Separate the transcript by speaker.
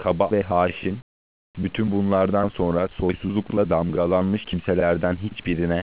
Speaker 1: kaba ve haşin, bütün bunlardan sonra soysuzlukla damgalanmış kimselerden hiçbirine